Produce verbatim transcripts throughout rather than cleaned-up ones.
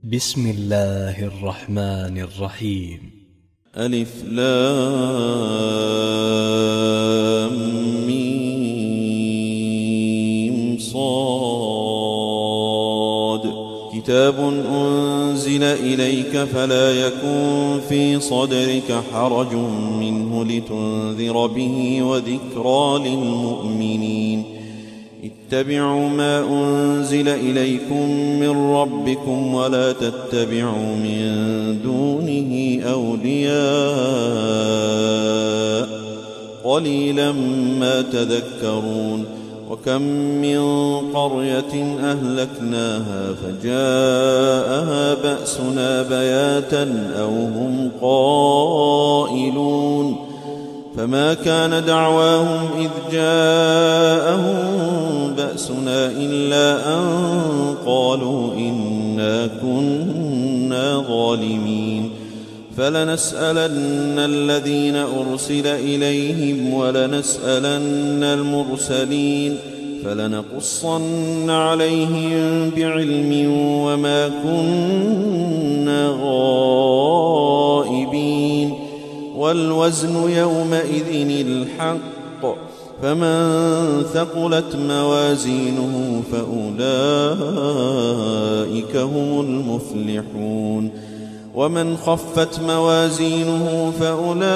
بسم الله الرحمن الرحيم. ألف لام ميم صاد. كتاب أنزل إليك فلا يكن في صدرك حرج منه لتنذر به وذكرى للمؤمنين. اتبعوا ما أنزل إليكم من ربكم ولا تتبعوا من دونه أولياء قليلا ما تذكرون. وكم من قرية أهلكناها فجاءها بأسنا بياتا أو هم قائلون. فما كان دعواهم إذ جاءهم بأسنا إلا أن قالوا إنا كنا ظالمين. فلنسألن الذين أرسل إليهم ولنسألن المرسلين فلنقصن عليهم بعلم وما كنا غائبين. والوزن يومئذ الحق فمن ثقلت موازينه فأولئك هم المفلحون. ومن خفت موازينه فأولئك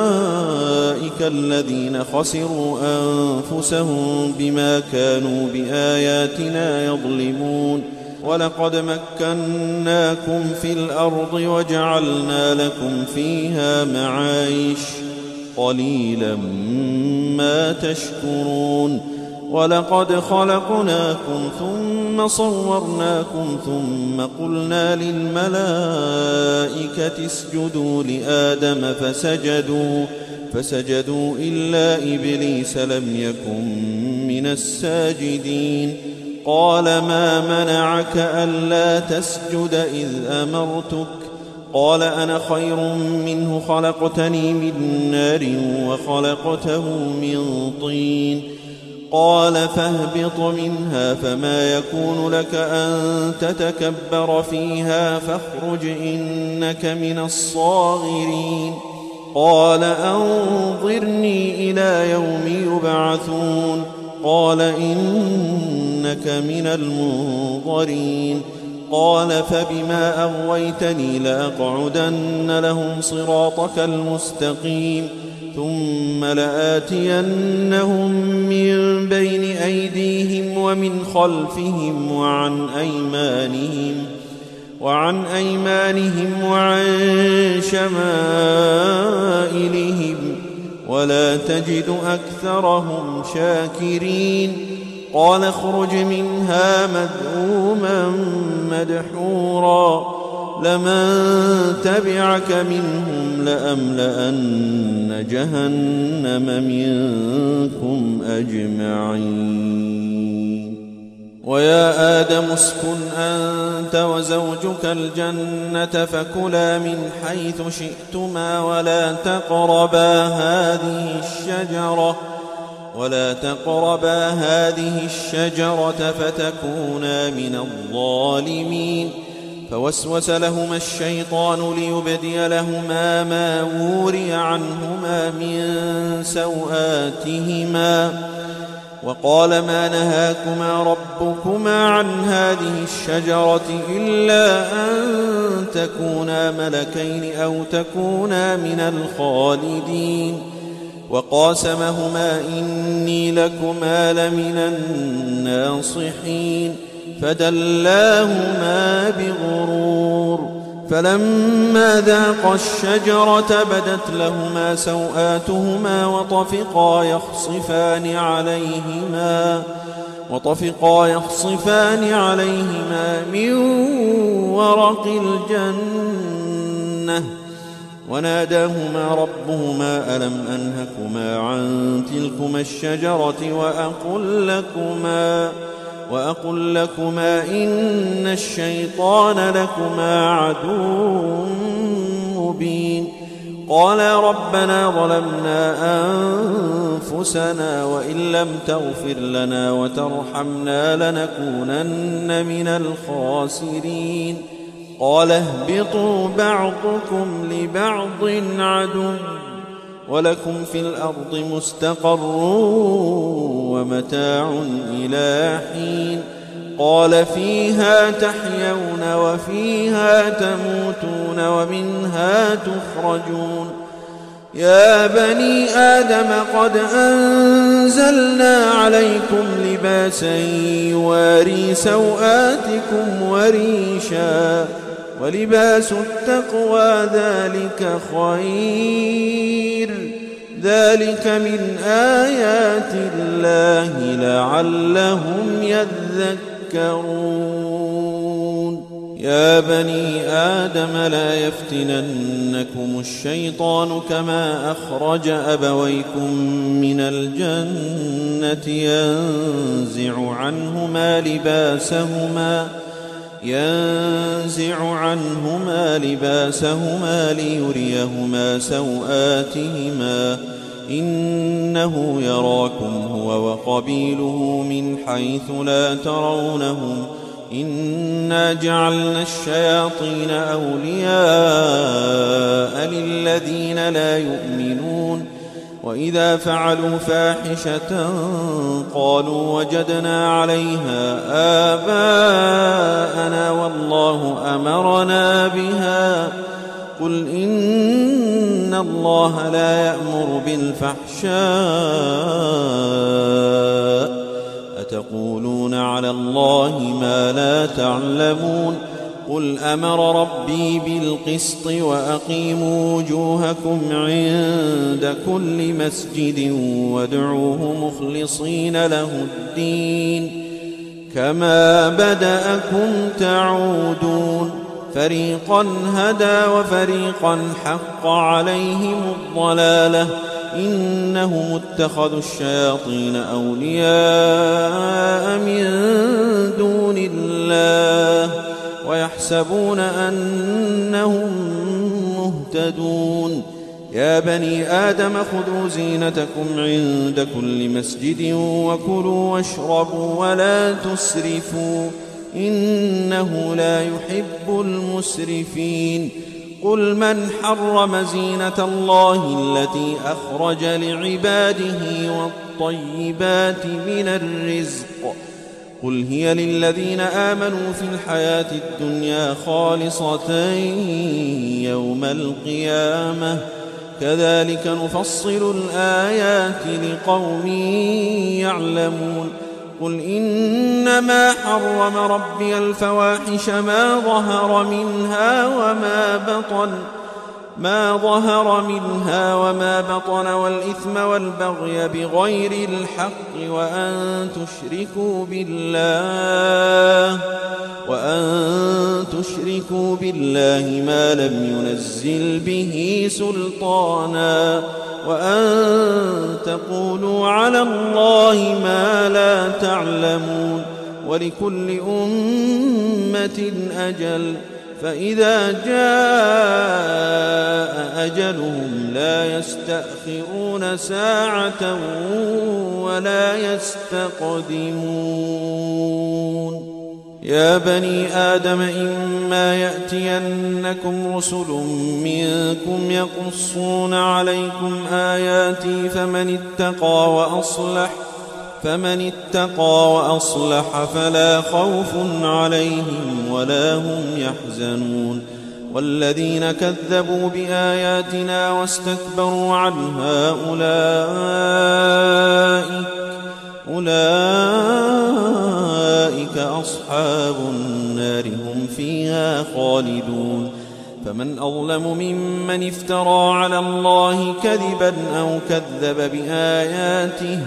الذين خسروا أنفسهم بما كانوا بآياتنا يظلمون. ولقد مكناكم في الأرض وجعلنا لكم فيها معايش قليلا ما تشكرون. ولقد خلقناكم ثم صورناكم ثم قلنا للملائكة اسجدوا لآدم فسجدوا فسجدوا إلا إبليس لم يكن من الساجدين. قال ما منعك ألا تسجد إذ أمرتك؟ قال أنا خير منه خلقتني من نار وخلقته من طين. قال فاهبط منها فما يكون لك أن تتكبر فيها فاخرج إنك من الصاغرين. قال أنظرني إلى يوم يبعثون. قال إنك من المنظرين. قال فبما أغويتني لأقعدن لهم صراطك المستقيم ثم لآتينهم من بين أيديهم ومن خلفهم وعن أيمانهم وعن أيمانهم وعن شمائلهم ولا تجد أكثرهم شاكرين. قال اخرج منها مذءوما مدحورا لمن تبعك منهم لأملأن جهنم منكم أجمعين. ويا آدم اسكن أنت وزوجك الجنة فكلا من حيث شئتما ولا تقربا هذه الشجرة ولا تقربا هذه الشجرة فتكونا من الظالمين. فوسوس لهما الشيطان ليبدي لهما ما وري عنهما من سوآتهما وقال ما نهاكما ربكما عن هذه الشجرة إلا أن تكونا ملكين أو تكونا من الخالدين. وقاسمهما إني لكما لمن الناصحين فدلاهما بغرور. فلما ذاقا الشجرة بدت لهما سوآتهما وطفقا يخصفان عليهما وطفقا يخصفان عليهما من ورق الجنة وناداهما ربهما ألم أنهكما عن تلكما الشجرة وأقل لكما وأقل لكما إن الشيطان لكما عدو مبين. قالا ربنا ظلمنا أنفسنا وإن لم تغفر لنا وترحمنا لنكونن من الخاسرين. قال اهبطوا بعضكم لبعض عدو ولكم في الأرض مستقر ومتاع إلى حين قال فيها تحيون وفيها تموتون ومنها تخرجون يا بني آدم قد أنزلنا عليكم لباسا يواري سوآتكم وريشا ولباس التقوى ذلك خير ذلك من آيات الله لعلهم يذكرون يا بني آدم لا يفتننكم الشيطان كما أخرج أبويكم من الجنة ينزع عنهما لباسهما ينزع عنهما لباسهما ليريهما سوآتهما إنه يراكم هو وقبيله من حيث لا ترونهم إنا جعلنا الشياطين أولياء للذين لا يؤمنون وإذا فعلوا فاحشة قالوا وجدنا عليها آباءنا والله أمرنا بها قل إن الله لا يأمر بالفحشاء أتقولون على الله ما لا تعلمون قل أمر ربي بالقسط وأقيموا وجوهكم عند كل مسجد وادعوه مخلصين له الدين كما بدأكم تعودون فريقا هدى وفريقا حق عليهم الضلالة إنهم اتخذوا الشياطين أولياء من دون الله ويحسبون أنهم مهتدون يا بني آدم خذوا زينتكم عند كل مسجد وكلوا واشربوا ولا تسرفوا إنه لا يحب المسرفين قل من حرم زينة الله التي أخرج لعباده والطيبات من الرزق قل هي للذين آمنوا في الحياة الدنيا خالصة يوم القيامة كذلك نفصل الآيات لقوم يعلمون قل إنما حرم ربي الفواحش ما ظهر منها وما بطن ما ظهر منها وما بطن والإثم والبغي بغير الحق وأن تشركوا بالله وأن تشركوا بالله ما لم ينزل به سلطانا وأن تقولوا على الله ما لا تعلمون ولكل أمة أجل فإذا جاء أجلهم لا يستأخرون ساعة ولا يستقدمون يا بني آدم إما يأتينكم رسل منكم يقصون عليكم آياتي فمن اتقى وأصلح فمن اتقى وأصلح فلا خوف عليهم ولا هم يحزنون والذين كذبوا بآياتنا واستكبروا عنها أولئك أولئك أصحاب النار هم فيها خالدون فمن أظلم ممن افترى على الله كذبا أو كذب بآياته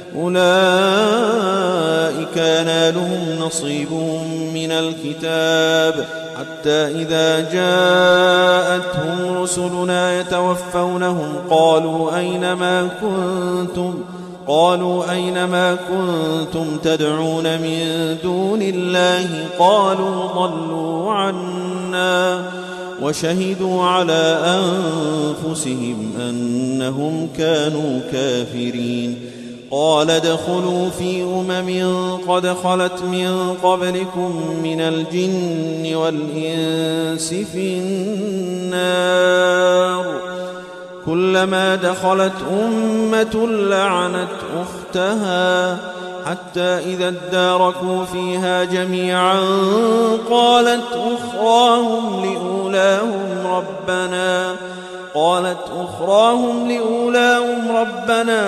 أولئك ينالهم نصيبهم من الكتاب حتى إذا جاءتهم رسلنا يتوفونهم قالوا أين ما كنتم قالوا أين ما كنتم تدعون من دون الله قالوا ضلوا عنا وشهدوا على أنفسهم أنهم كانوا كافرين قال ادخلوا في أمم قد خلت من قبلكم من الجن والإنس في النار كلما دخلت أمة لعنت أختها حتى إذا اداركوا فيها جميعا قالت أخراهم لأولاهم ربنا قالت أخراهم لأولاهم ربنا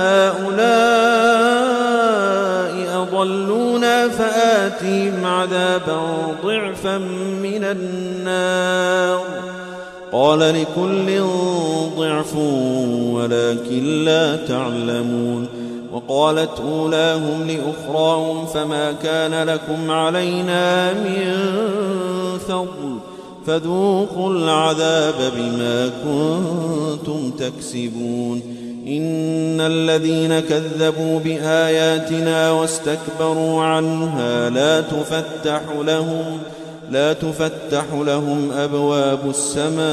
هؤلاء أضلونا فآتهم عذابا ضعفا من النار قال لكل ضعف ولكن لا تعلمون وقالت أولاهم لأخراهم فما كان لكم علينا من فضل فذوقوا العذاب بما كنتم تكسبون إن الذين كذبوا بآياتنا واستكبروا عنها لا تفتح لهم لا تفتح لهم أبواب السماء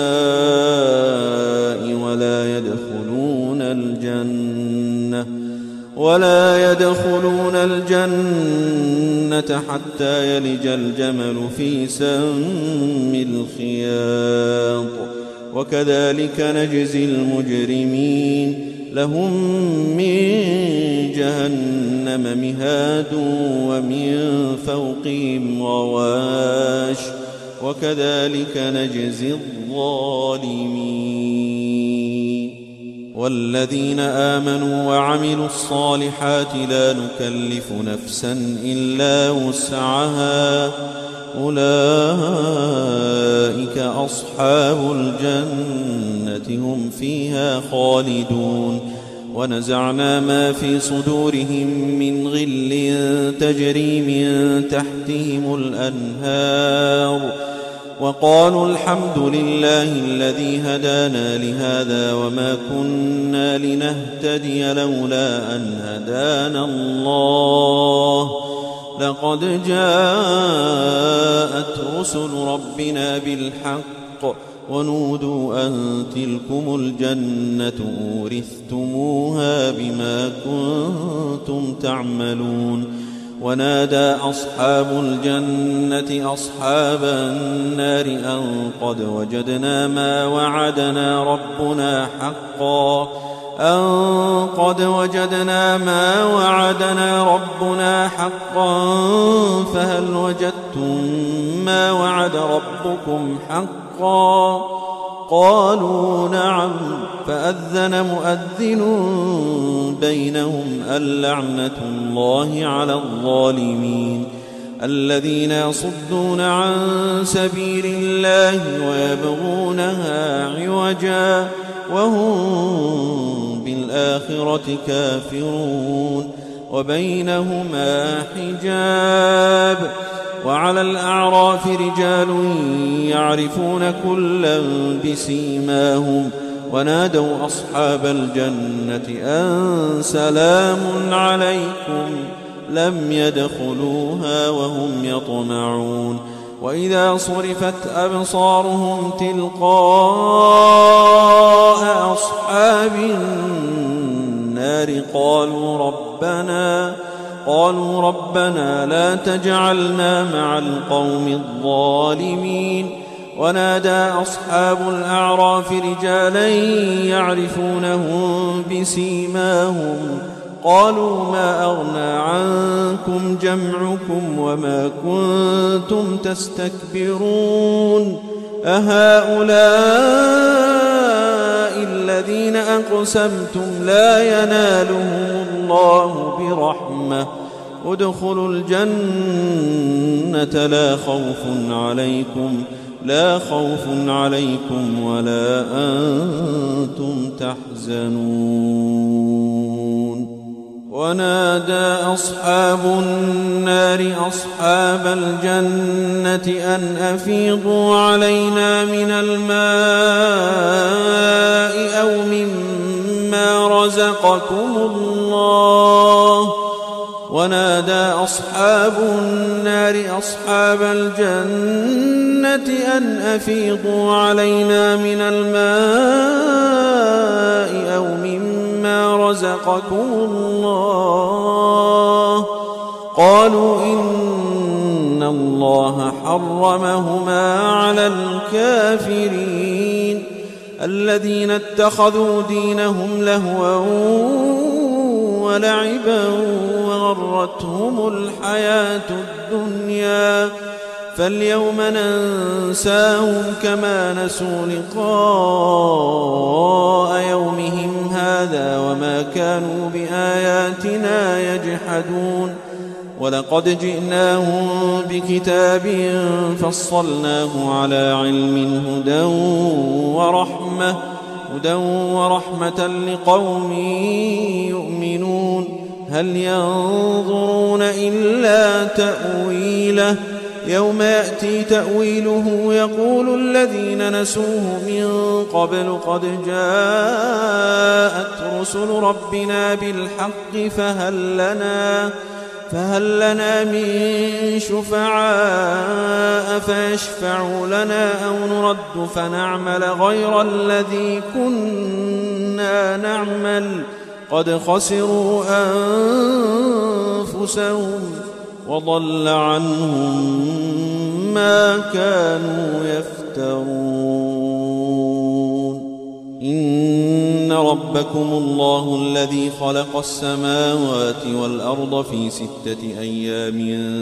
ولا يدخلون الجنة ولا يدخلون الجنة حتى يلج الجمل في سم الخياط وكذلك نجزي المجرمين لهم من جهنم مهاد ومن فوقهم غواش وكذلك نجزي الظالمين والذين آمنوا وعملوا الصالحات لا نكلف نفسا إلا وسعها أولئك أصحاب الجنة هم فيها خالدون ونزعنا ما في صدورهم من غل تجري من تحتهم الأنهار وقالوا الحمد لله الذي هدانا لهذا وما كنا لنهتدي لولا أن هدانا الله لقد جاءت رسل ربنا بالحق ونودوا أن تلكم الجنة أورثتموها بما كنتم تعملون ونادى أصحاب الجنة أصحاب النار أن قد وجدنا ما وعدنا ربنا حقا أن قد وجدنا ما وعدنا ربنا حقا فهل وجدتم ما وعد ربكم حقا قالوا نعم فأذن مؤذن بينهم اللعنة الله على الظالمين الذين يصدون عن سبيل الله ويبغونها عوجا وهم بالآخرة كافرون وبينهما حجاب وعلى الأعراف رجال يعرفون كلا بسيماهم ونادوا أصحاب الجنة أن سلام عليكم لم يدخلوها وهم يطمعون وإذا صرفت أبصارهم تلقاء أصحاب النار قالوا ربنا قالوا ربنا لا تجعلنا مع القوم الظالمين ونادى أصحاب الأعراف رجالا يعرفونهم بسيماهم قالوا ما أغنى عنكم جمعكم وما كنتم تستكبرون أهؤلاء الذين أقسمتم لا ينالهم الله برحمة ادخلوا الجنة لا خوف عليكم لا خوف عليكم ولا أنتم تحزنون ونادى أصحاب النار أصحاب الجنة أن أفيضوا علينا من الماء أو مما رزقكم الله ونادى أصحاب النار أصحاب الجنة أن أفيضوا علينا من الماء أو مما مما رزقكم الله قالوا إن الله حرمهما على الكافرين الذين اتخذوا دينهم لهوا ولعبا وغرتهم الحياة الدنيا فاليوم ننساهم كما نسوا لقاء يومهم هذا وما كانوا بآياتنا يجحدون ولقد جئناهم بكتاب فصلناه على علم هدى ورحمة هدى ورحمة لقوم يؤمنون هل ينظرون إلا تأويله يوم يأتي تأويله يقول الذين نسوه من قبل قد جاءت رسل ربنا بالحق فهل لنا فهل لنا من شفعاء فيشفعوا لنا أو نرد فنعمل غير الذي كنا نعمل قد خسروا أنفسهم وضل عنهم ما كانوا يفترون إن ربكم الله الذي خلق السماوات والأرض في ستة أيام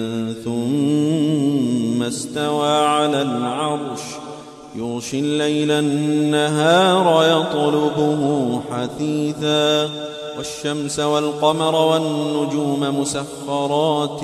ثم استوى على العرش يغشي الليل النهار يطلبه حثيثا والشمس والقمر والنجوم مسخرات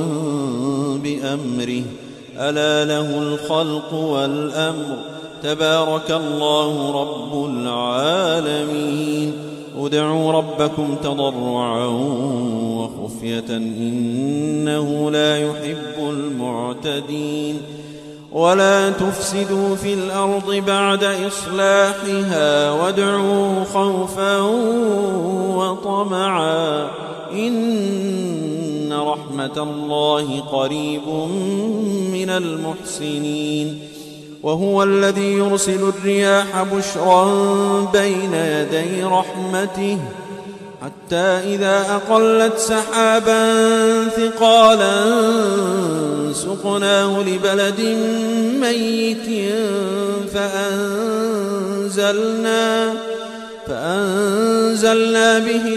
بأمره ألا له الخلق والأمر تبارك الله رب العالمين ادعوا ربكم تضرعا وخفية إنه لا يحب المعتدين ولا تفسدوا في الأرض بعد إصلاحها وادعوا خوفا وطمعا إن رحمة الله قريب من المحسنين وهو الذي يرسل الرياح بشرا بين يدي رحمته حتى إذا أقلت سحابا ثقالا سقناه لبلد ميت فأنزلنا, فأنزلنا به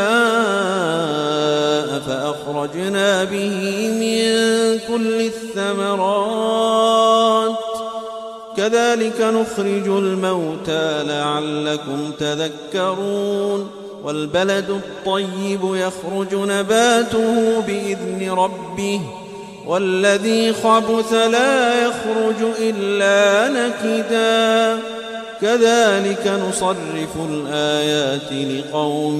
الماء فأخرجنا به من كل الثمرات كذلك نخرج الموتى لعلكم تذكرون والبلد الطيب يخرج نباته بإذن ربه والذي خبث لا يخرج إلا نكدا كذلك نصرف الآيات لقوم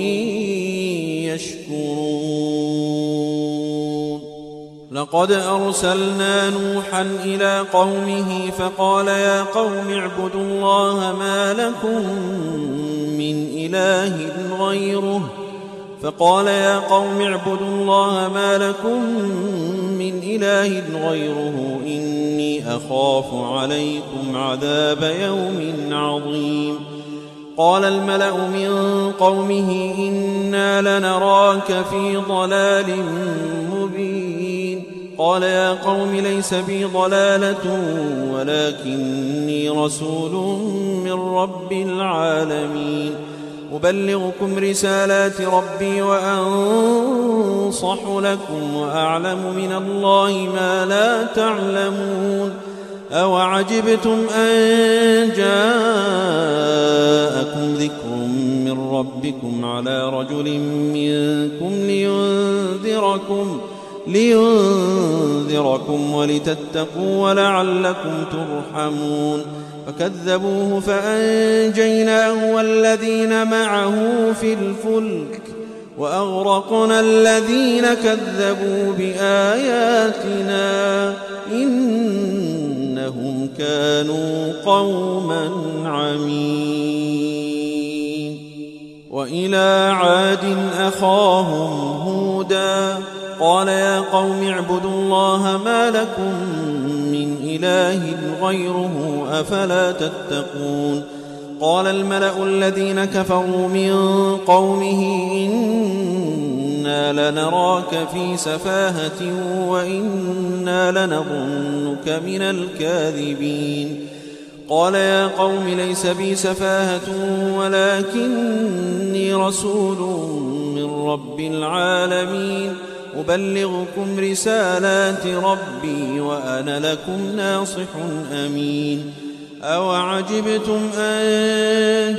يشكرون لقد أرسلنا نوحا إلى قومه فقال يا قوم اعبدوا الله ما لكم من إله غيره فقال يا قوم اعبدوا الله ما لكم من إله غيره إني أخاف عليكم عذاب يوم عظيم قال الملأ من قومه إنا لنراك في ضلال مبين قال يا قوم ليس بي ضلالة ولكني رسول من رب العالمين أبلغكم رسالات ربي وأنصح لكم وأعلم من الله ما لا تعلمون أوعجبتم أن جاءكم ذكر من ربكم على رجل منكم لينذركم لينذركم ولتتقوا ولعلكم ترحمون فكذبوه فأنجيناه والذين معه في الفلك وأغرقنا الذين كذبوا بآياتنا إنهم كانوا قوما عمين وإلى عاد أخاهم هودا قال يا قوم اعبدوا الله ما لكم من إله غيره أفلا تتقون قال الملأ الذين كفروا من قومه إنا لنراك في سفاهة وإنا لنظنك من الكاذبين قال يا قوم ليس بي سفاهة ولكني رسول من رب العالمين أبلغكم رسالات ربي وأنا لكم ناصح أمين أوعجبتم أن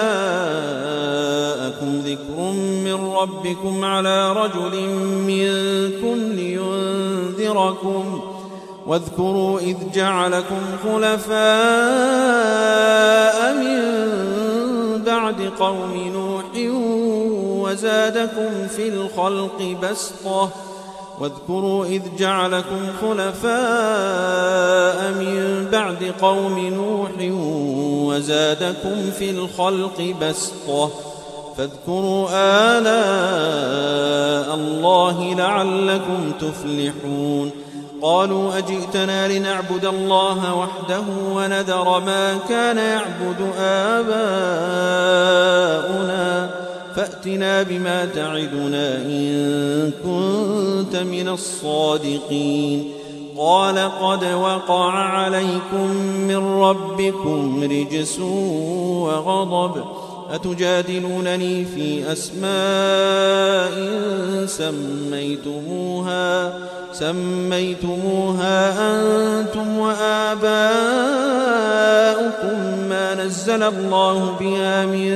جاءكم ذكر من ربكم على رجل منكم لينذركم واذكروا إذ جعلكم خلفاء من بعد قوم نوح وزادكم في الخلق بسطة واذكروا إذ جعلكم خلفاء من بعد قوم نوح وزادكم في الخلق بسطة فاذكروا آلاء الله لعلكم تفلحون قالوا أجئتنا لنعبد الله وحده ونذر ما كان يعبد آباؤنا فأتنا بما تعدنا إن كنت من الصادقين قال قد وقع عليكم من ربكم رجس وغضب أتجادلونني في أسماء سميتموها سميتموها أنتم وآباؤكم ما نزل الله بها من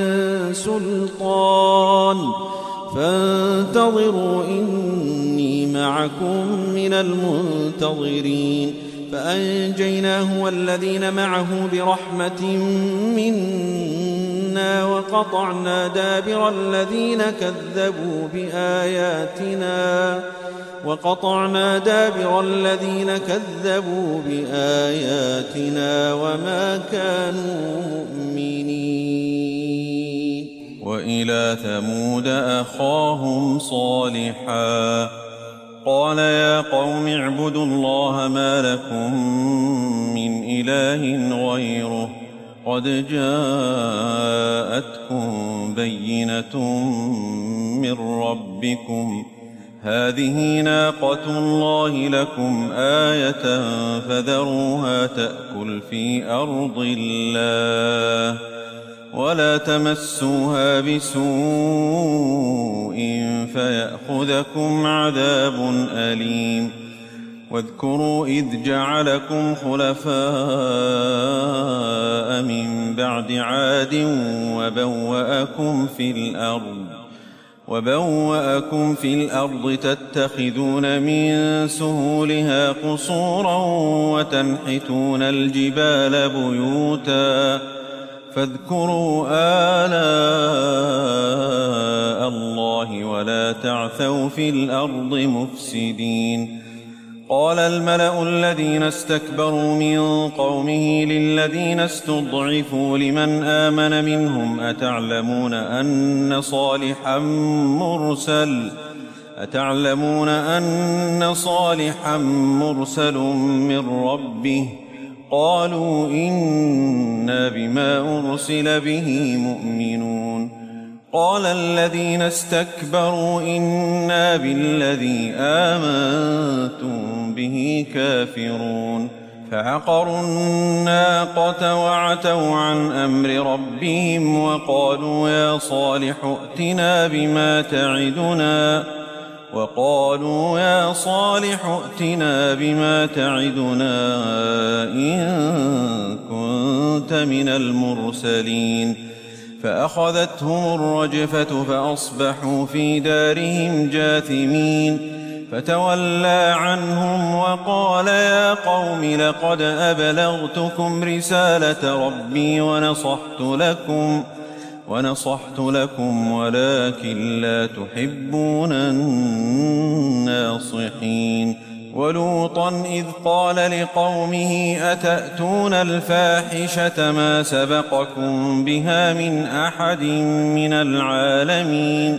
سلطان فانتظروا إني معكم من المنتظرين فأنجيناه والذين معه برحمة منا وقطعنا دابر الذين كذبوا بآياتنا وقطعنا دابر الذين كذبوا بآياتنا وما كانوا مؤمنين وإلى ثمود أخاهم صالحا قال يا قوم اعبدوا الله ما لكم من إله غيره قد جاءتكم بينة من ربكم هذه ناقة الله لكم آية فذروها تأكل في أرض الله ولا تمسوها بسوء فيأخذكم عذاب أليم واذكروا إذ جعلكم خلفاء من بعد عاد وبوأكم في الأرض وبوأكم في الأرض تتخذون من سهولها قصورا وتنحتون الجبال بيوتا فاذكروا آلاء الله ولا تعثوا في الأرض مفسدين قال الملأ الذين استكبروا من قومه للذين استضعفوا لمن آمن منهم أتعلمون أن صالحا مرسل أتعلمون أن صالحا مرسل من ربه قالوا إنا بما أرسل به مؤمنون قال الذين استكبروا إنا بالذي آمنتم به كافرون فعقروا الناقة وعتوا عن أمر ربهم وقالوا يا صالح ائتنا بما تعدنا وقالوا يا صالح ائتنا بما تعدنا إن كنت من المرسلين فأخذتهم الرجفة فأصبحوا في دارهم جاثمين فتولى عنهم وقال يا قوم لقد أبلغتكم رسالة ربي ونصحت لكم ونصحت لكم ولكن لا تحبون الناصحين ولوطا إذ قال لقومه أتأتون الفاحشة ما سبقكم بها من أحد من العالمين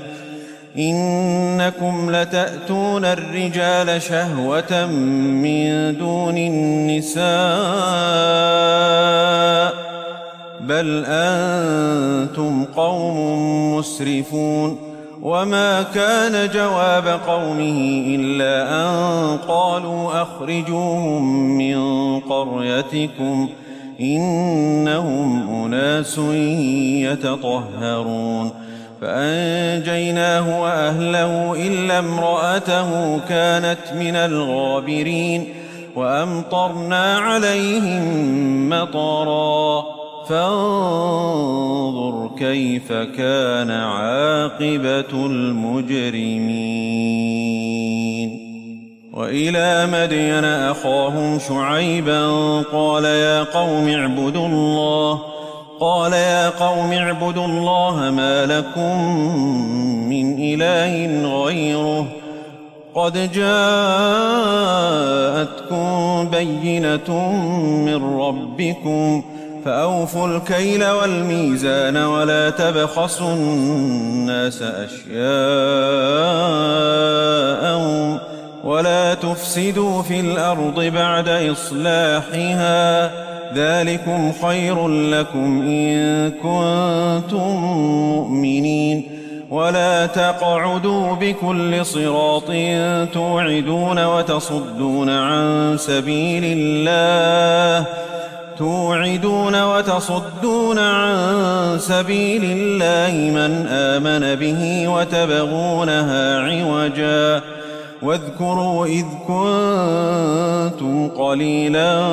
إنكم لتأتون الرجال شهوة من دون النساء بل أنتم قوم مسرفون وما كان جواب قومه إلا أن قالوا أخرجوهم من قريتكم إنهم أناس يتطهرون فأنجيناه وأهله إلا امرأته كانت من الغابرين وأمطرنا عليهم مطرا فانظر كيف كان عاقبة المجرمين. وإلى مدين أخاهم شعيبا قال يا قوم اعبدوا الله قال يا قوم اعبدوا الله ما لكم من إله غيره قد جاءتكم بينة من ربكم فأوفوا الكيل والميزان ولا تبخسوا الناس أشياءهم ولا تفسدوا في الأرض بعد إصلاحها ذلكم خير لكم إن كنتم مؤمنين ولا تقعدوا بكل صراط توعدون وتصدون عن سبيل الله توعدون وتصدون عن سبيل الله من آمن به وتبغونها عوجا واذكروا إذ كنتم قليلا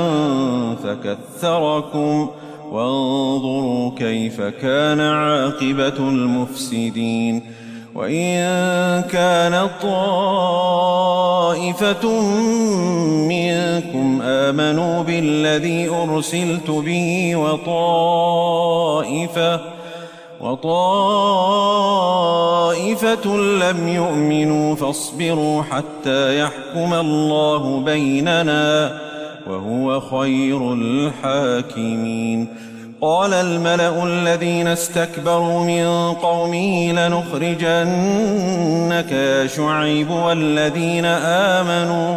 فكثركم وانظروا كيف كان عاقبة المفسدين. وإن كانت طائفة منكم آمنوا بالذي أرسلت به وطائفة وطائفة لم يؤمنوا فاصبروا حتى يحكم الله بيننا وهو خير الحاكمين. قال الملأ الذين استكبروا من قومه لنخرجنك يا شعيب والذين آمنوا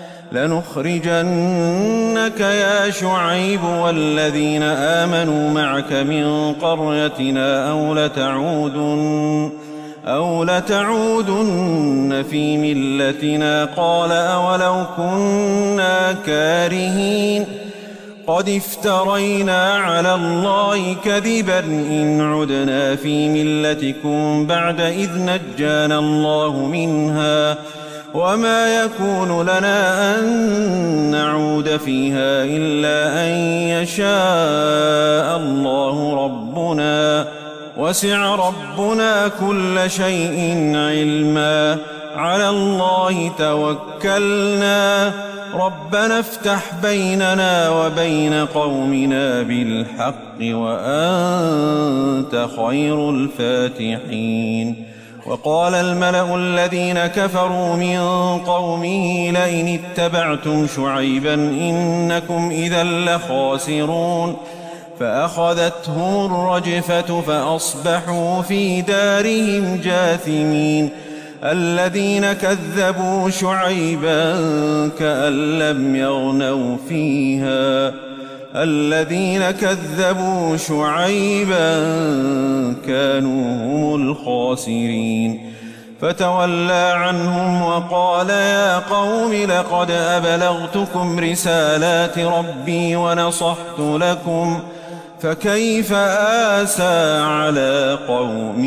لنخرجنك يا شعيب والذين آمنوا معك من قريتنا أو لتعودن أو لتعودن في ملتنا قال أولو كنا كارهين قد افترينا على الله كذبا إن عدنا في ملتكم بعد إذ نجانا الله منها وما يكون لنا أن نعود فيها إلا أن يشاء الله ربنا وسع ربنا كل شيء علما على الله توكلنا ربنا افتح بيننا وبين قومنا بالحق وأنت خير الفاتحين. وقال الملأ الذين كفروا من قومه لئن اتبعتم شعيبا إنكم إذا لخاسرون فأخذتهم الرجفة فأصبحوا في دارهم جاثمين. الذين كذبوا شعيبا كأن لم يغنوا فيها الذين كذبوا شعيبا كانوا هم الخاسرين. فتولى عنهم وقال يا قوم لقد أبلغتكم رسالات ربي ونصحت لكم فكيف آسى على قوم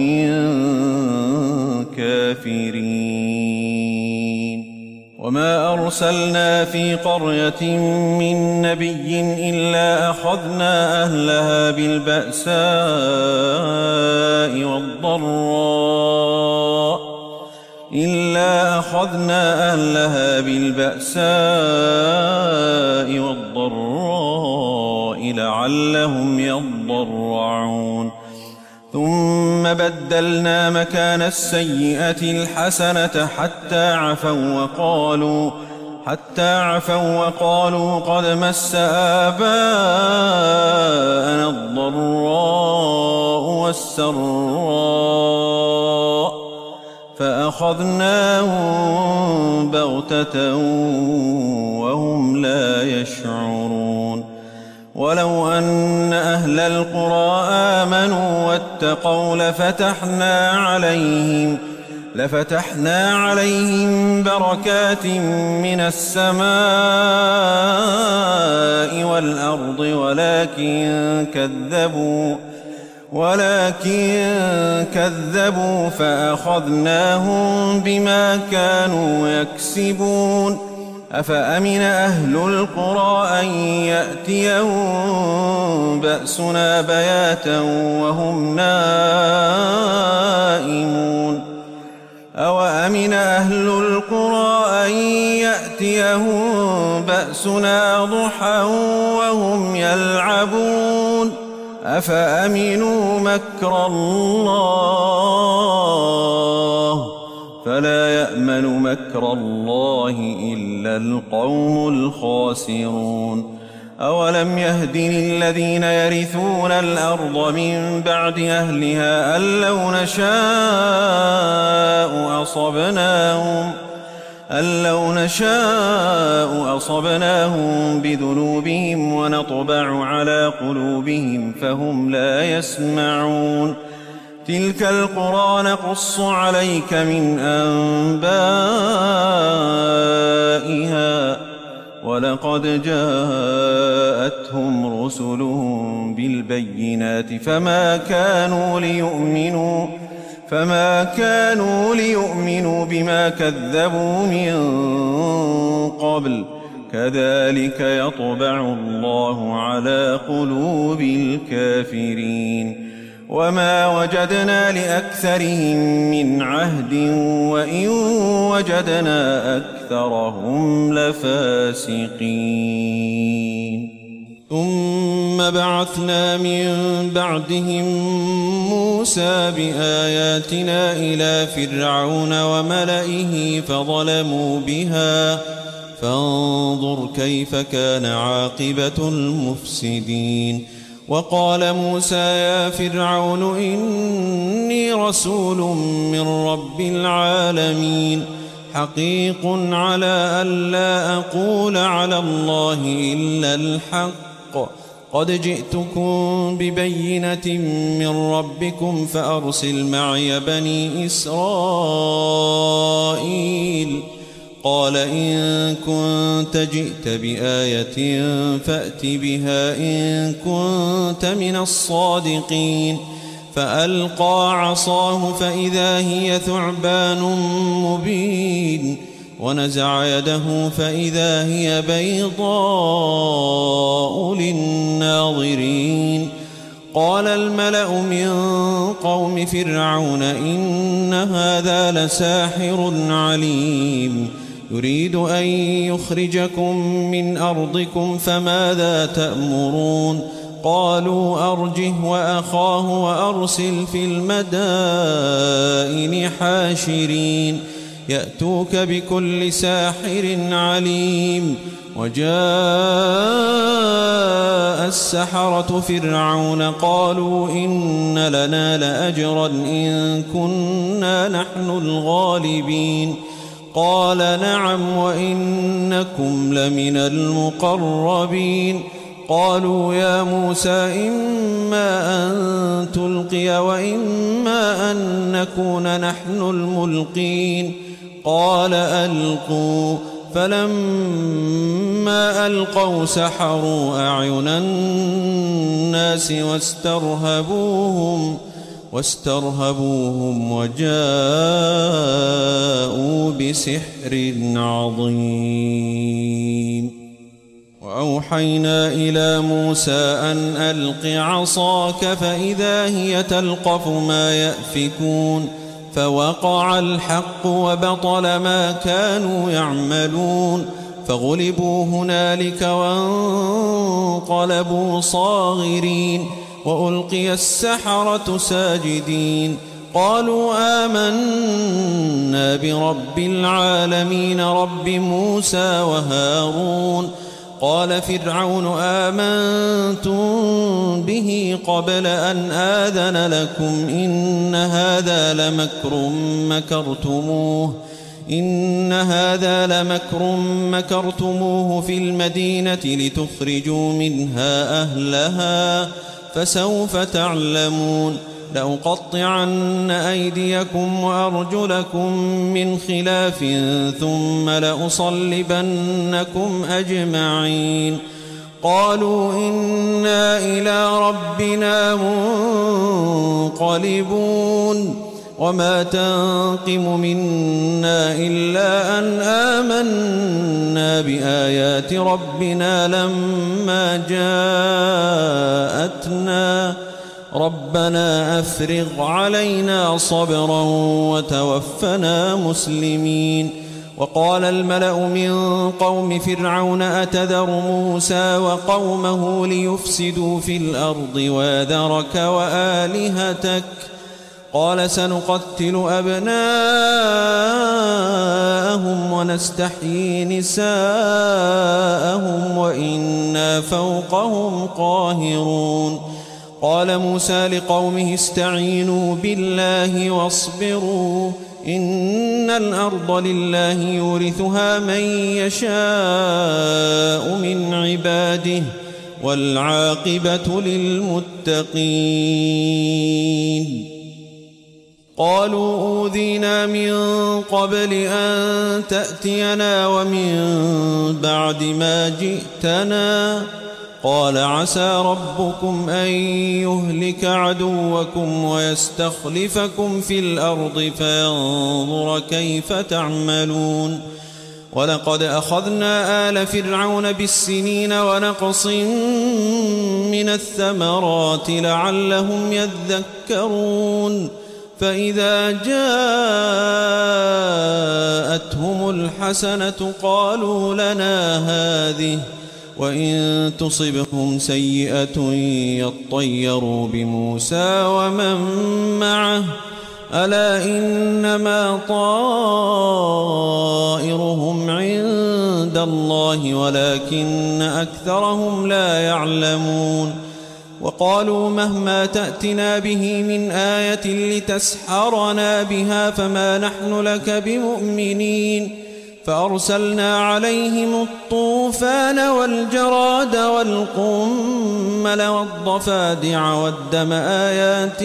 كافرين. وما أرسلنا في قرية من نبي إلا أخذنا أهلها بالبأساء والضراء إلا أخذنا أهلها بالبأساء والضراء لعلهم يضرعون. ثم بدلنا مكان السيئة الحسنة حتى عفوا وقالوا حتى عفوا وقالوا قد مس آباءنا الضراء والسراء فأخذناهم بغتة وهم لا يشعرون. ولو أن أهل القرى آمنوا واتقوا لفتحنا عليهم لفتحنا عليهم بركات من السماء والأرض ولكن كذبوا ولكن كذبوا فأخذناهم بما كانوا يكسبون. أفأمن أهل القرى أن يأتيهم بأسنا بياتا وهم نائمون أوأمن أهل القرى أن يأتيهم بأسنا ضحى وهم يلعبون أفأمنوا مكر الله فلا يأمن مكر الله إلا القوم الخاسرون. أولم يهد للذين يرثون الأرض من بعد أهلها أن لو نشاء أصبناهم أن لو نشاء أصبناهم بذنوبهم ونطبع على قلوبهم فهم لا يسمعون. تلك القرى نقص عليك من أنبائها ولقد جاءتهم رسلهم بالبينات فما كانوا ليؤمنوا فما كانوا ليؤمنوا بما كذبوا من قبل كذلك يطبع الله على قلوب الكافرين. وما وجدنا لأكثرهم من عهد وإن وجدنا أكثرهم لفاسقين. ثم بعثنا من بعدهم موسى بآياتنا إلى فرعون وملئه فظلموا بها فانظر كيف كان عاقبة المفسدين. وقال موسى يا فرعون إني رسول من رب العالمين حقيق على ألا أقول على الله إلا الحق قد جئتكم ببينة من ربكم فأرسل معي بني إسرائيل. قال إن كنت جئت بآية فأت بها إن كنت من الصادقين. فألقى عصاه فإذا هي ثعبان مبين ونزع يده فإذا هي بيضاء للناظرين. قال الملأ من قوم فرعون إن هذا لساحر عليم يريد أن يخرجكم من أرضكم فماذا تأمرون. قالوا أرجه وأخاه وأرسل في المدائن حاشرين يأتوك بكل ساحر عليم. وجاء السحرة فرعون قالوا إن لنا لأجرا إن كنا نحن الغالبين. قال نعم وإنكم لمن المقربين. قالوا يا موسى إما أن تلقي وإما أن نكون نحن الملقين. قال ألقوا فلما ألقوا سحروا أعين الناس واسترهبوهم واسترهبوهم وجاءوا بسحر عظيم. وأوحينا إلى موسى أن ألق عصاك فإذا هي تلقف ما يأفكون. فوقع الحق وبطل ما كانوا يعملون فغلبوا هنالك وانقلبوا صاغرين وألقي السحرة ساجدين. قالوا آمنا برب العالمين رب موسى وهارون. قال فرعون آمنتم به قبل أن آذن لكم إن هذا لمكر مكرتموه إن هذا لمكر مكرتموه في المدينة لتخرجوا منها أهلها فسوف تعلمون لأقطعن أيديكم وأرجلكم من خلاف ثم لأصلبنكم أجمعين قالوا إنا إلى ربنا منقلبون وما تنقم منا إلا أن آمنا بآيات ربنا لما جاءتنا ربنا أفرغ علينا صبرا وتوفنا مسلمين وقال الملأ من قوم فرعون أتذر موسى وقومه ليفسدوا في الأرض ويذرك وآلهتك قال سنقتل أبناءهم ونستحيي نساءهم وإنا فوقهم قاهرون قال موسى لقومه استعينوا بالله واصبروا إن الأرض لله يورثها من يشاء من عباده والعاقبة للمتقين قالوا أوذينا من قبل أن تأتينا ومن بعد ما جئتنا قال عسى ربكم أن يهلك عدوكم ويستخلفكم في الأرض فينظر كيف تعملون ولقد أخذنا آل فرعون بالسنين ونقص من الثمرات لعلهم يذكرون فإذا جاءتهم الحسنة قالوا لنا هذه وإن تصبهم سيئة يطيروا بموسى ومن معه ألا إنما طائرهم عند الله ولكن أكثرهم لا يعلمون وقالوا مهما تأتنا به من آية لتسحرنا بها فما نحن لك بمؤمنين فأرسلنا عليهم الطوفان والجراد والقمل والضفادع والدم آيات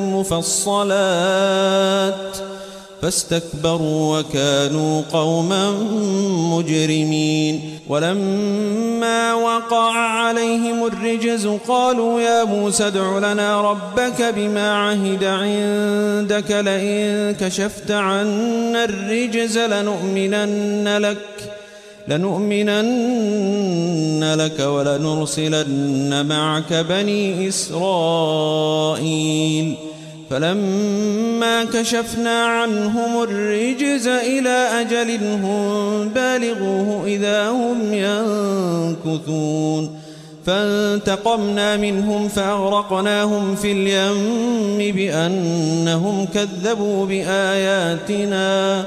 مفصلات فاستكبروا وكانوا قوما مجرمين ولما وقع عليهم الرجز قالوا يا موسى ادع لنا ربك بما عهد عندك لئن كشفت عنا الرجز لنؤمنن لك لنؤمنن لك ولنرسلن معك بني إسرائيل فلما كشفنا عنهم الرجز إلى أجل هم بالغوه إذا هم ينكثون فانتقمنا منهم فأغرقناهم في اليم بأنهم كذبوا بآياتنا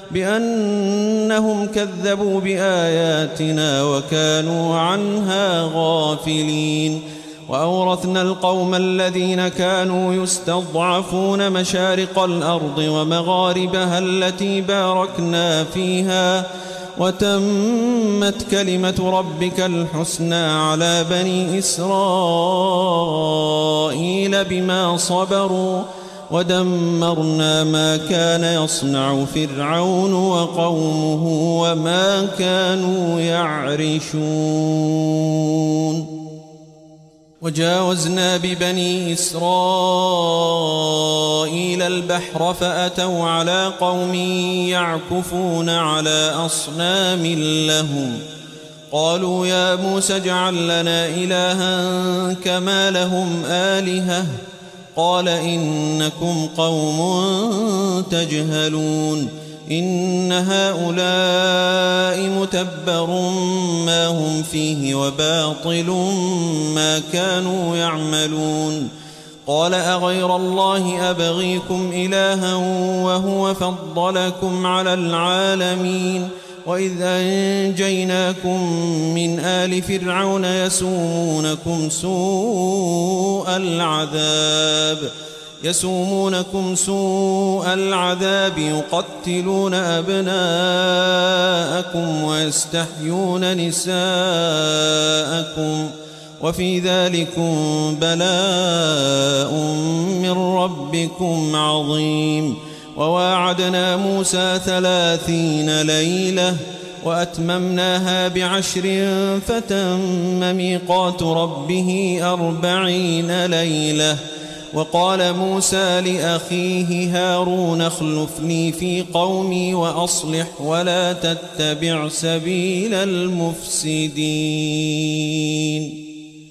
بأنهم كذبوا بآياتنا وكانوا عنها غافلين وأورثنا القوم الذين كانوا يستضعفون مشارق الأرض ومغاربها التي باركنا فيها وتمت كلمة ربك الحسنى على بني إسرائيل بما صبروا ودمرنا ما كان يصنع فرعون وقومه وما كانوا يعرشون وجاوزنا ببني إسرائيل البحر فأتوا على قوم يعكفون على أصنام لهم قالوا يا موسى اجعل لنا إلها كما لهم آلهة قال إنكم قوم تجهلون إن هؤلاء متبر ما هم فيه وباطل ما كانوا يعملون قال أغير الله أبغيكم إلها وهو فضلكم على العالمين وإذ أنجيناكم من آل فرعون يسومونكم سوء العذاب يسومونكم سوء العذاب يقتلون أبناءكم ويستحيون نساءكم وفي ذلكم بلاء من ربكم عظيم. وواعدنا موسى ثلاثين ليلة وأتممناها بعشر فتم ميقات ربه أربعين ليلة. وقال موسى لأخيه هارون اخلفني في قومي وأصلح ولا تتبع سبيل المفسدين.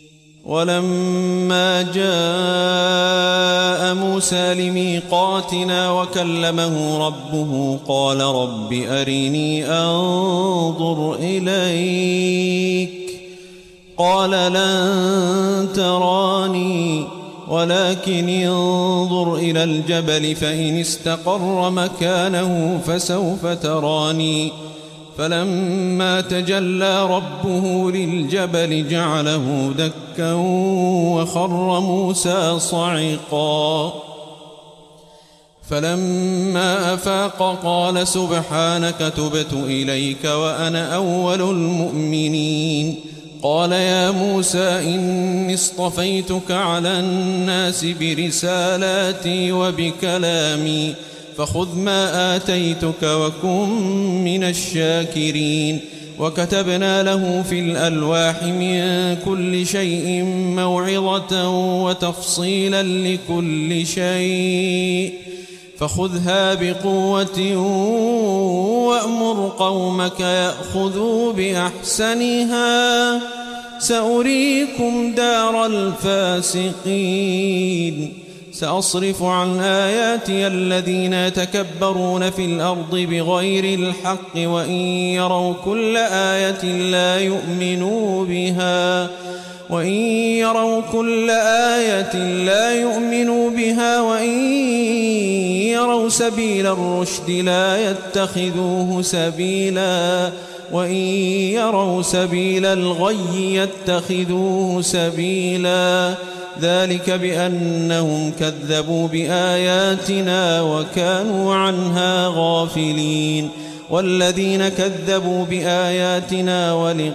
ولما جاء موسى لميقاتنا وكلمه ربه قال رب أرني أنظر إليك قال لن تراني ولكن انظر إلى الجبل فإن استقر مكانه فسوف تراني. فلما تجلى ربه للجبل جعله دكا وخر موسى صعقا. فلما أفاق قال سبحانك تبت إليك وأنا أول المؤمنين. قال يا موسى إني اصطفيتك على الناس برسالاتي وبكلامي فخذ ما آتيتك وكن من الشاكرين. وكتبنا له في الألواح من كل شيء موعظة وتفصيلا لكل شيء فخذها بقوة وأمر قومك يأخذوا بأحسنها سأريكم دار الفاسقين. سأصرف عن آياتي الذين يتكبرون في الأرض بغير الحق وإن يروا كل آية لا يؤمنوا بها وإن يروا كل آية لا يؤمنوا بها وإن يروا سبيل الرشد لا يتخذوه سبيلا وإن يروا سبيل الغي يتخذوه سبيلا. ذلك بأنهم كذبوا بآياتنا وكانوا عنها غافلين. والذين كذبوا بآياتنا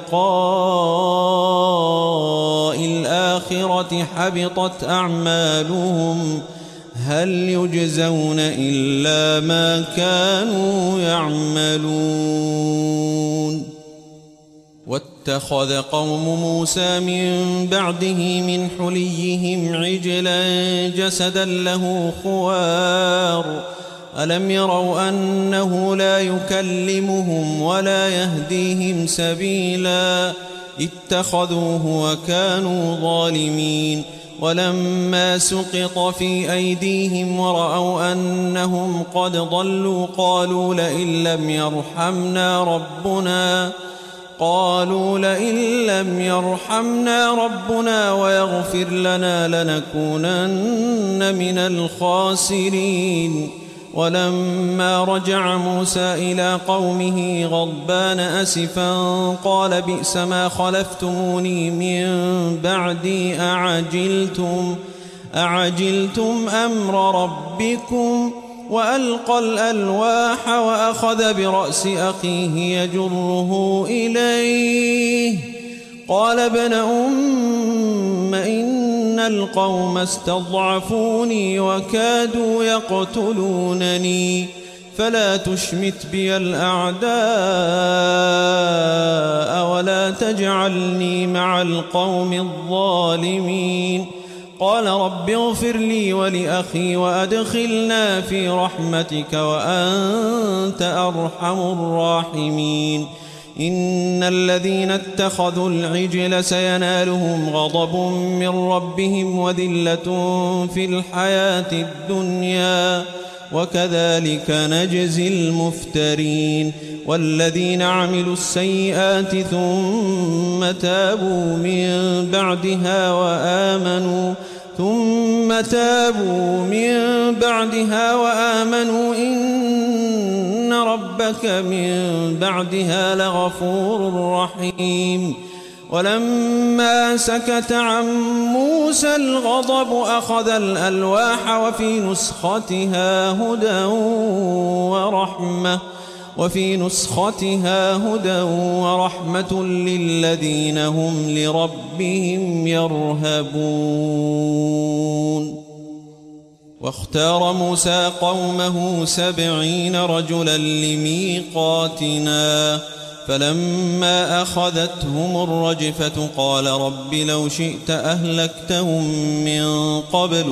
ولقاء الآخرة حبطت أعمالهم هل يجزون إلا ما كانوا يعملون. واتخذ قوم موسى من بعده من حليهم عجلا جسدا له خوار ألم يروا أنه لا يكلمهم ولا يهديهم سبيلا اتخذوه وكانوا ظالمين. ولما سقط في أيديهم ورأوا أنهم قد ضلوا قالوا لئن لم يرحمنا ربنا قالوا لئن لم يرحمنا ربنا ويغفر لنا لنكونن من الخاسرين. ولما رجع موسى إلى قومه غضبان أسفا قال بئس ما خلفتموني من بعدي أعجلتم, أعجلتم أمر ربكم وألقى الألواح وأخذ برأس أخيه يجره إليه قال ابن أم إن القوم استضعفوني وكادوا يقتلونني فلا تشمت بي الأعداء ولا تجعلني مع القوم الظالمين. قال رب اغفر لي ولأخي وأدخلنا في رحمتك وأنت أرحم الراحمين. إن الذين اتخذوا العجل سينالهم غضب من ربهم وذلة في الحياة الدنيا وكذلك نجزي المفترين. والذين عملوا السيئات ثم تابوا من بعدها وآمنوا ثم تابوا من بعدها وآمنوا إن ربك من بعدها لغفور رحيم. ولما سكت عن موسى الغضب أخذ الألواح وفي نسختها هدى ورحمة وفي نسختها هدى ورحمة للذين هم لربهم يرهبون. واختار موسى قومه سبعين رجلا لميقاتنا فلما أخذتهم الرجفة قال رب لو شئت أهلكتهم من قبل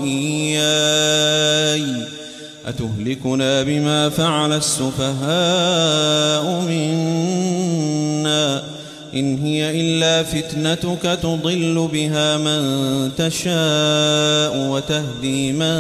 وإياي أتهلكنا بما فعل السفهاء منا إن هي إلا فتنتك تضل بها من تشاء وتهدي من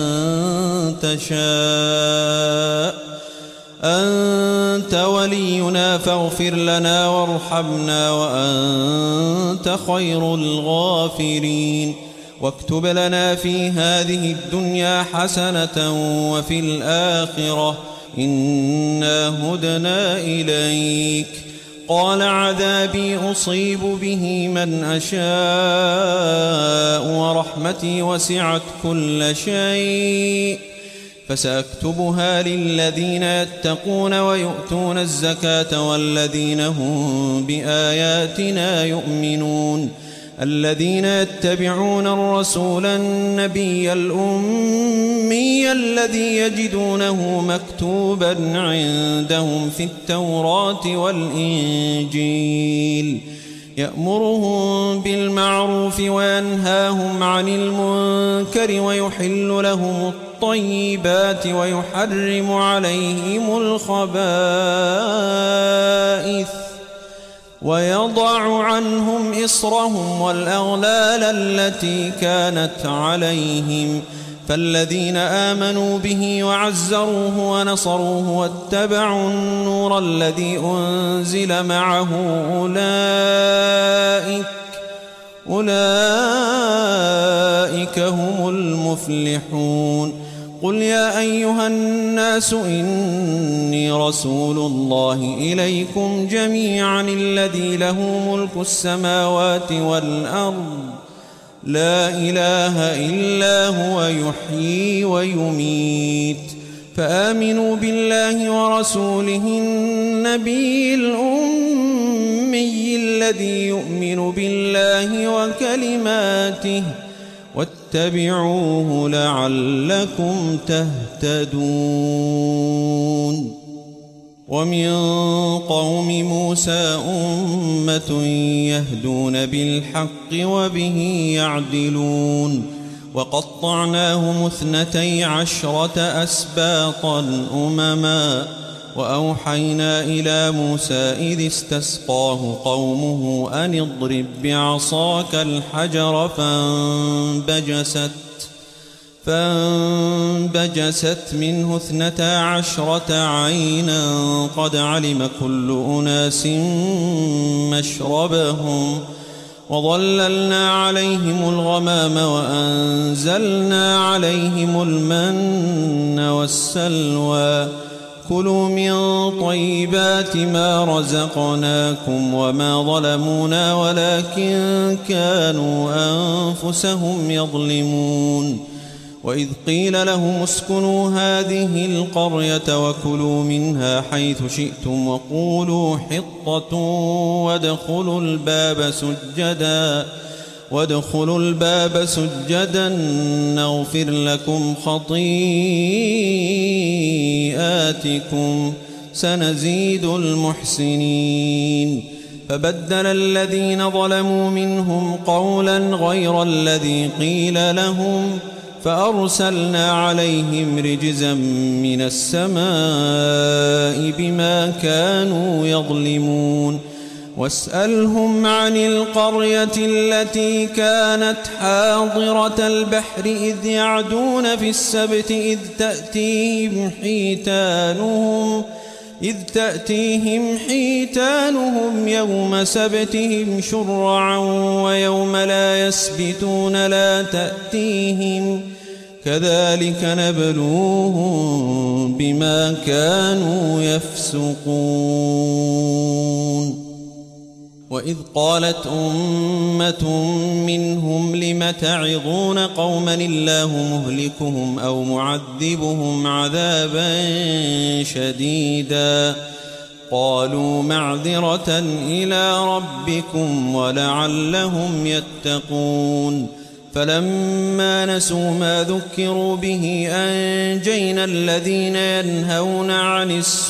تشاء أنت ولينا فاغفر لنا وارحمنا وأنت خير الغافرين. واكتب لنا في هذه الدنيا حسنة وفي الآخرة إنا هدنا إليك. قال عذابي أصيب به من أشاء ورحمتي وسعت كل شيء فسأكتبها للذين يتقون ويؤتون الزكاة والذين هم بآياتنا يؤمنون الذين يتبعون الرسول النبي الأمي الذي يجدونه مكتوبا عندهم في التوراة والإنجيل يأمرهم بالمعروف وينهاهم عن المنكر ويحل لهم الطيبات ويحرم عليهم الخبائث ويضع عنهم إصرهم والأغلال التي كانت عليهم فالذين آمنوا به وعزروه ونصروه واتبعوا النور الذي أنزل معه أولئك أولئك هم المفلحون. قل يا أيها الناس إني رسول الله إليكم جميعا الذي له ملك السماوات والأرض لا إله إلا هو يحيي ويميت فآمنوا بالله ورسوله النبي الأمي الذي يؤمن بالله وكلماته واتبعوه لعلكم تهتدون. ومن قوم موسى أمة يهدون بالحق وبه يعدلون وقطعناهم اثنتي عشرة أسباطا أمما وأوحينا إلى موسى إذ استسقاه قومه أن اضرب بعصاك الحجر فانبجست فانبجست منه اثنتا عشرة عينا قد علم كل أناس مشربهم وظللنا عليهم الغمام وأنزلنا عليهم المن والسلوى كلوا من طيبات ما رزقناكم وما ظلمونا ولكن كانوا أنفسهم يظلمون. وإذ قيل لهم اسكنوا هذه القرية وكلوا منها حيث شئتم وقولوا حطة وادخلوا الباب سجدا وادخلوا الباب سجدا نغفر لكم خطيئاتكم سنزيد المحسنين. فبدل الذين ظلموا منهم قولا غير الذي قيل لهم فأرسلنا عليهم رجزا من السماء بما كانوا يظلمون. واسألهم عن القرية التي كانت حاضرة البحر إذ يعدون في السبت إذ تأتيهم حيتانهم إذ تأتيهم حيتانهم يوم سبتهم شرعا ويوم لا يسبتون لا تأتيهم كذلك نبلوهم بما كانوا يفسقون. وإذ قالت أمة منهم لم تعظون قوما الله مهلكهم أو معذبهم عذابا شديدا قالوا معذرة إلى ربكم ولعلهم يتقون فلما نسوا ما ذكروا به أنجينا الذين ينهون عن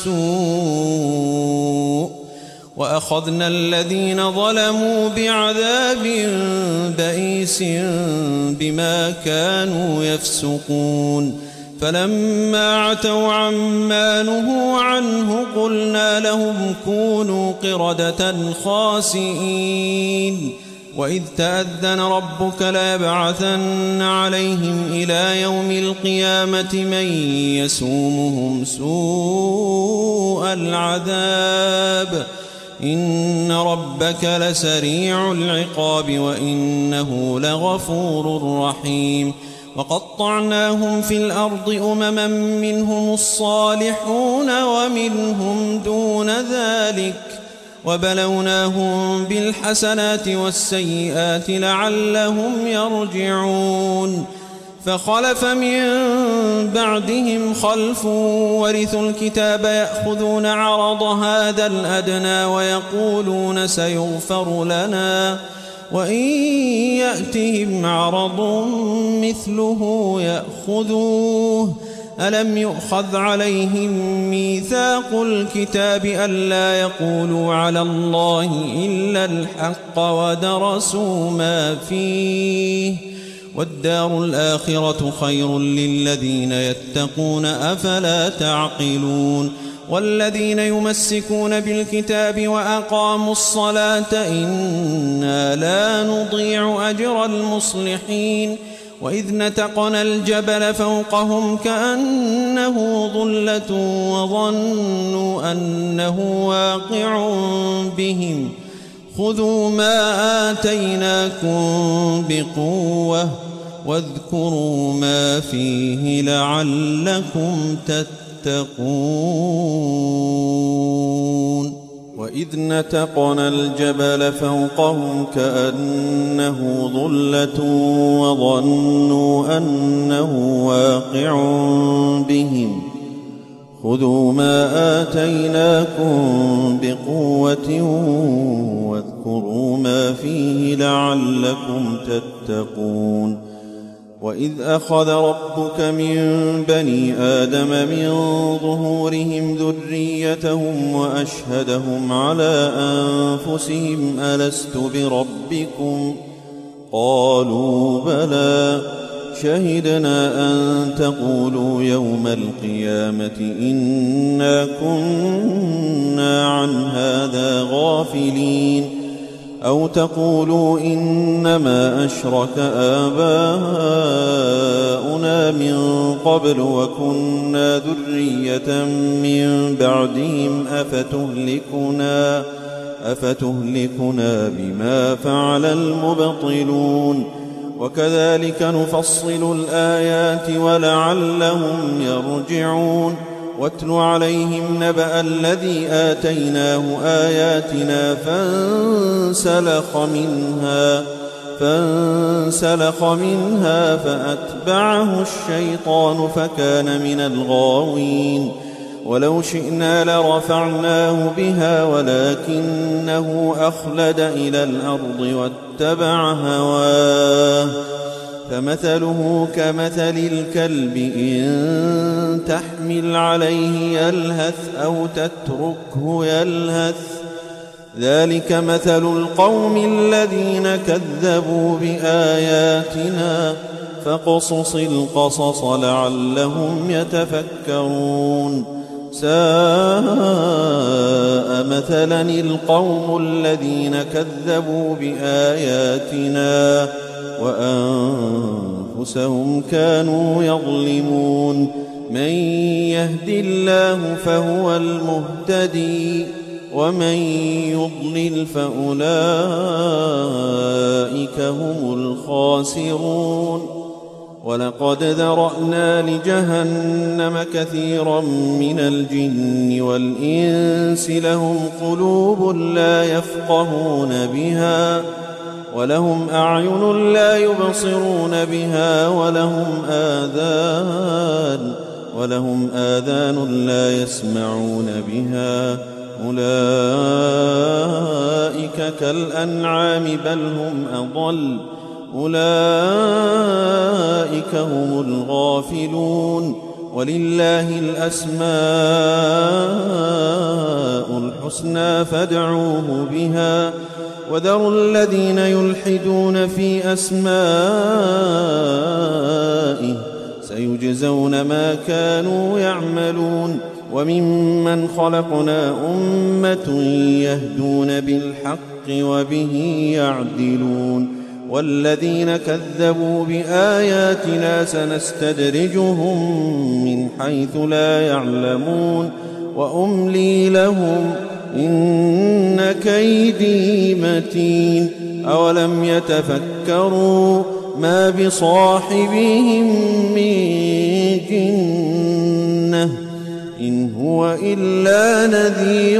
السوء وأخذنا الذين ظلموا بعذاب بئيس بما كانوا يفسقون فلما عتوا عما نهوا عنه قلنا لهم كونوا قردة خاسئين وإذ تأذن ربك ليبعثن عليهم إلى يوم القيامة من يسومهم سوء العذاب إن ربك لسريع العقاب وإنه لغفور رحيم وقطعناهم في الأرض أمما منهم الصالحون ومنهم دون ذلك وبلوناهم بالحسنات والسيئات لعلهم يرجعون فخلف من بعدهم خلف ورثوا الكتاب يأخذون عرض هذا الأدنى ويقولون سيغفر لنا وإن يأتهم عرض مثله يأخذوه ألم يؤخذ عليهم ميثاق الكتاب ألا يقولوا على الله إلا الحق ودرسوا ما فيه والدار الآخرة خير للذين يتقون أفلا تعقلون والذين يمسكون بالكتاب وأقاموا الصلاة إنا لا نضيع أجر المصلحين وإذ نتقنا الجبل فوقهم كأنه ظلة وظنوا أنه واقع بهم خذوا ما آتيناكم بقوة واذكروا ما فيه لعلكم تتقون وإذ نتقنا الجبل فوقهم كأنه ظلة وظنوا أنه واقع بهم خذوا ما آتيناكم بقوة واذكروا ما فيه لعلكم تتقون وإذ أخذ ربك من بني آدم من ظهورهم ذريتهم وأشهدهم على أنفسهم ألست بربكم قالوا بلى شهدنا أن تقولوا يوم القيامة إنا كنا عن هذا غافلين أو تقولوا إنما أشرك آباؤنا من قبل وكنا ذرية من بعدهم أفتهلكنا, أفتهلكنا بما فعل المبطلون وكذلك نفصل الآيات ولعلهم يرجعون واتل عليهم نبأ الذي آتيناه آياتنا فانسلخ منها فانسلخ منها فأتبعه الشيطان فكان من الغاوين ولو شئنا لرفعناه بها ولكنه أخلد إلى الأرض واتبع هواه فمثله كمثل الكلب إن تحمل عليه يلهث أو تتركه يلهث ذلك مثل القوم الذين كذبوا بآياتنا فاقصص القصص لعلهم يتفكرون ساء مثلا القوم الذين كذبوا بآياتنا وأنفسهم كانوا يظلمون من يهد الله فهو المهتدي ومن يضلل فأولئك هم الخاسرون ولقد ذرأنا لجهنم كثيرا من الجن والإنس لهم قلوب لا يفقهون بها ولهم أعين لا يبصرون بها ولهم آذان ولهم آذان لا يسمعون بها أولئك كالأنعام بل هم أضل أولئك هم الغافلون ولله الأسماء الحسنى فادعوه بها وذروا الذين يلحدون في أسمائه سيجزون ما كانوا يعملون وممن خلقنا أمة يهدون بالحق وبه يعدلون والذين كذبوا بآياتنا سنستدرجهم من حيث لا يعلمون وأملي لهم إن كيدي متين أولم يتفكروا ما بصاحبهم من جنة إن هو إلا نذير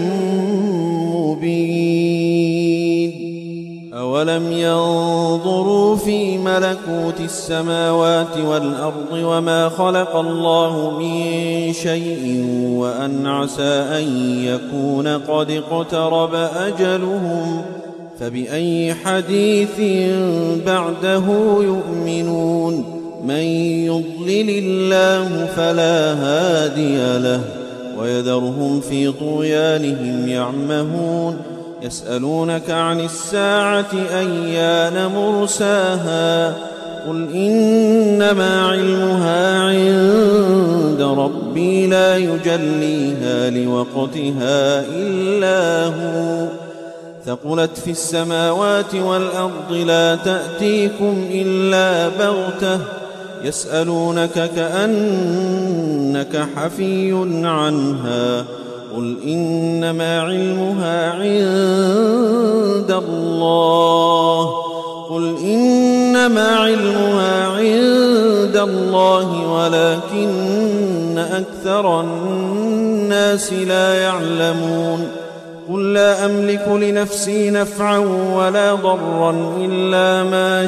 مبين أولم ينظروا في ملكوت السماوات والأرض وما خلق الله من شيء وأن عسى أن يكون قد اقترب أجلهم فبأي حديث بعده يؤمنون من يضلل الله فلا هادي له ويذرهم في طغيانهم يعمهون يسألونك عن الساعة أيان مرساها قل إنما علمها عند ربي لا يجليها لوقتها إلا هو ثقلت في السماوات والأرض لا تأتيكم إلا بغتة يسألونك كأنك حفي عنها قل إنما علمها عند الله قل إنما علمها عند الله ولكن أكثر الناس لا يعلمون قل لا أملك لنفسي نفعا ولا ضرا إلا ما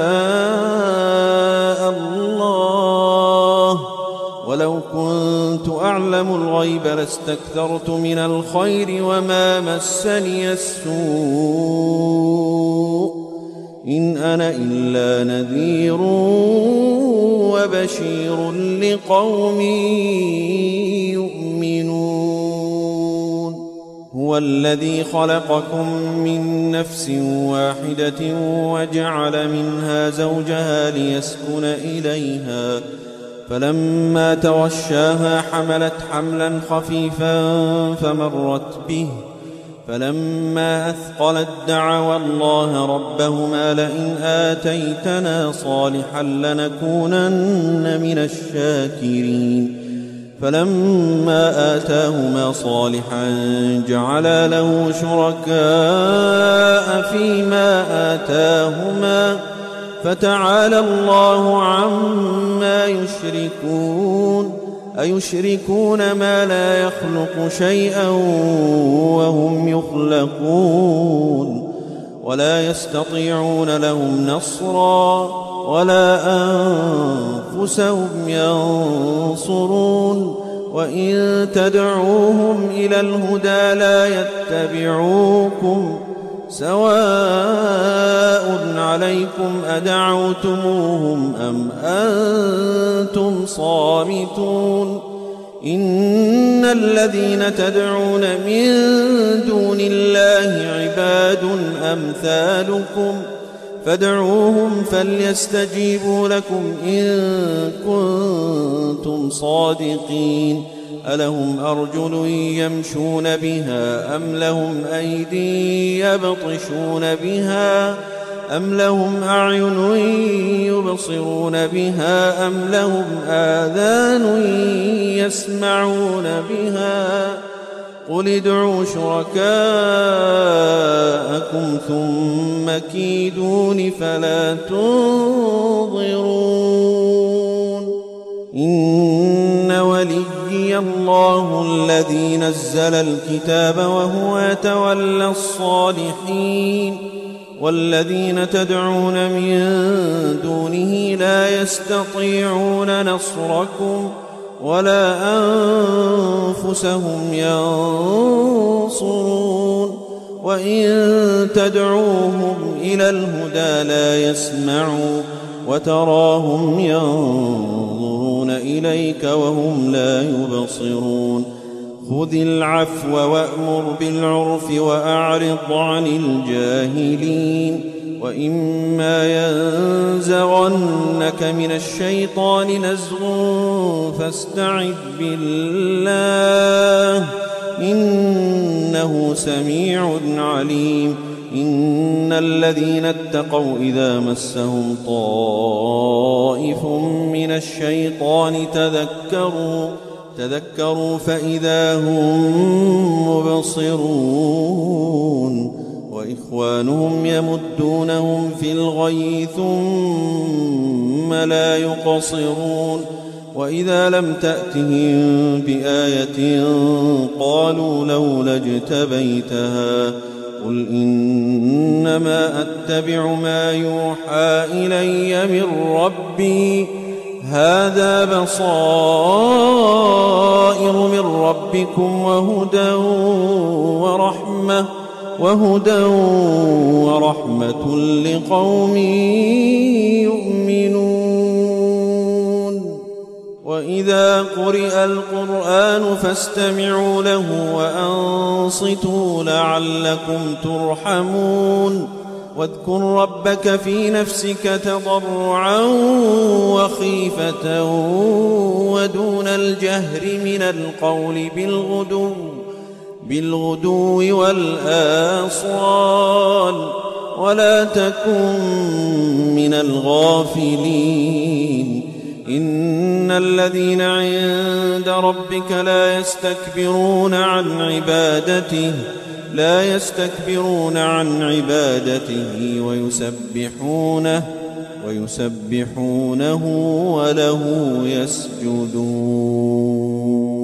شاء الله ولو كنت أعلم الغيب لاستكثرت من الخير وما مسني السوء إن أنا إلا نذير وبشير لقوم يؤمنون هو الذي خلقكم من نفس واحدة وجعل منها زوجها ليسكن إليها فلما توشاها حملت حملا خفيفا فمرت به فلما أثقلت دعوا الله ربهما لئن آتيتنا صالحا لنكونن من الشاكرين فلما آتاهما صالحا جعلا له شركاء فيما آتاهما فتعالى الله عما يشركون أيشركون ما لا يخلق شيئا وهم يخلقون ولا يستطيعون لهم نصرا ولا أنفسهم ينصرون وإن تدعوهم إلى الهدى لا يتبعوكم سواء عليكم أدعوتموهم أم أنتم صامتون إن الذين تدعون من دون الله عباد أمثالكم فادعوهم فليستجيبوا لكم إن كنتم صادقين ألهم أرجل يمشون بها أم لهم أيدي يبطشون بها أم لهم أعين يبصرون بها أم لهم آذان يسمعون بها قل ادعوا شركاءكم ثم كيدون فلا تنظرون إن وليي الله الذي نزل الكتاب وهو يتولى الصالحين والذين تدعون من دونه لا يستطيعون نصركم ولا أنفسهم ينصرون وإن تدعوهم إلى الهدى لا يسمعوا وتراهم ينظرون إليك وهم لا يبصرون خذ العفو وأمر بالعرف وأعرض عن الجاهلين وإما ينزغنك من الشيطان نزغ فاستعذ بالله إنه سميع عليم إن الذين اتقوا إذا مسهم طائف من الشيطان تذكروا تذكروا فإذا هم مبصرون وإخوانهم يمدونهم في الغي ثم لا يقصرون وإذا لم تأتهم بآية قالوا لولا اجتبيتها قل إنما أتبع ما يوحى إلي من ربي هذا بصائر من ربكم وهدى ورحمة وهدى ورحمة لقوم يؤمنون وإذا قرئ القرآن فاستمعوا له وأنصتوا لعلكم ترحمون واذكر ربك في نفسك تضرعا وخيفة ودون الجهر من القول بالغدو بالغدو والآصال ولا تكن من الغافلين إن الذين عند ربك لا يستكبرون عن عبادته لا يستكبرون عن عبادته ويسبحونه ويسبحونه وله يسجدون